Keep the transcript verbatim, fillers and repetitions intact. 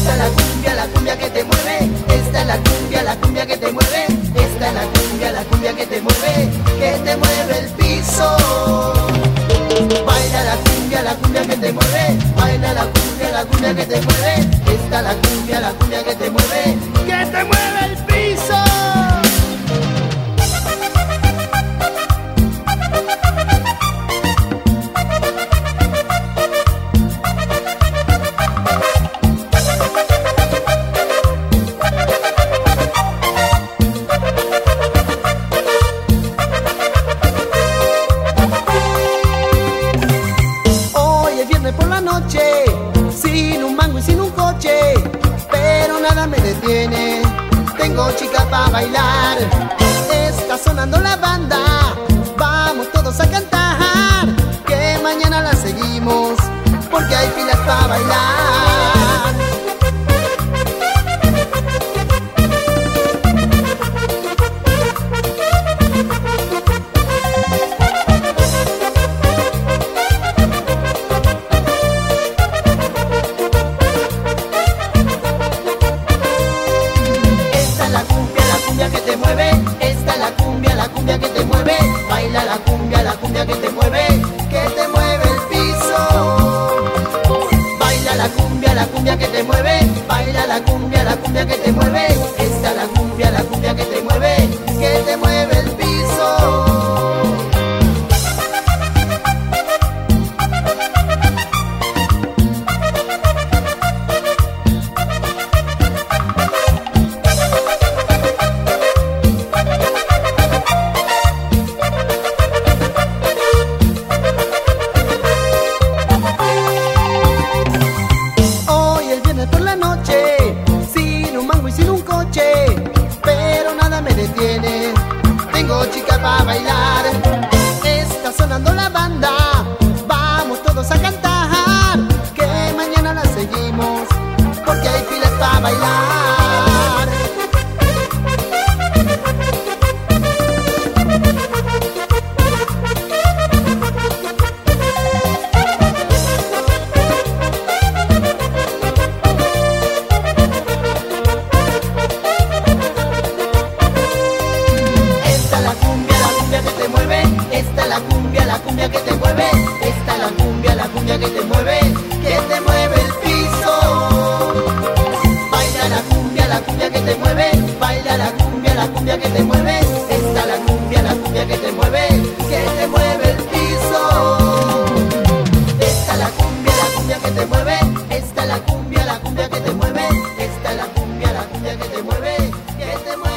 Esta es la cumbia, la cumbia que te mueve. Esta es la cumbia, la cumbia que te mueve. Esta es la cumbia, la cumbia que te mueve, que te mueve el piso. Baila la cumbia, la cumbia que te mueve. Baila la cumbia, la cumbia que te mueve. Esta es la cumbia, la cumbia que te mueve, que te mueve el piso. Por la noche, sin un mango y sin un coche, pero nada me detiene. Tengo chica para bailar. Está sonando la banda, vamos todos a cantar, que mañana la seguimos, porque hay filas para bailar. Que te mueve, esta es la cumbia, la cumbia que te mueve. Baila la cumbia, la cumbia que te mueve, que te mueve el piso. Baila la cumbia, la cumbia que te mueve. Baila la cumbia, la cumbia que te mueve. Esta es la cumbia, la cumbia que te mueve, que te mueve el piso. Por la noche, sin un mango y sin un coche, pero nada me detiene. Tengo chica para bailar. Está sonando la banda, vamos todos a cantar, que mañana la seguimos, porque hay filas para bailar. Esta es la cumbia, la cumbia que te mueve. Esta es la cumbia, la cumbia que te mueve, que te mueve el piso. Baila la cumbia, la cumbia que te mueve. Baila la cumbia, la cumbia que te mueve. Esta es la cumbia, la cumbia que te mueve, que te mueve el piso. Esta es la cumbia, la cumbia que te mueve. Esta es la cumbia, la cumbia que te mueve. Esta es la cumbia, la cumbia que te mueve, que te mueve.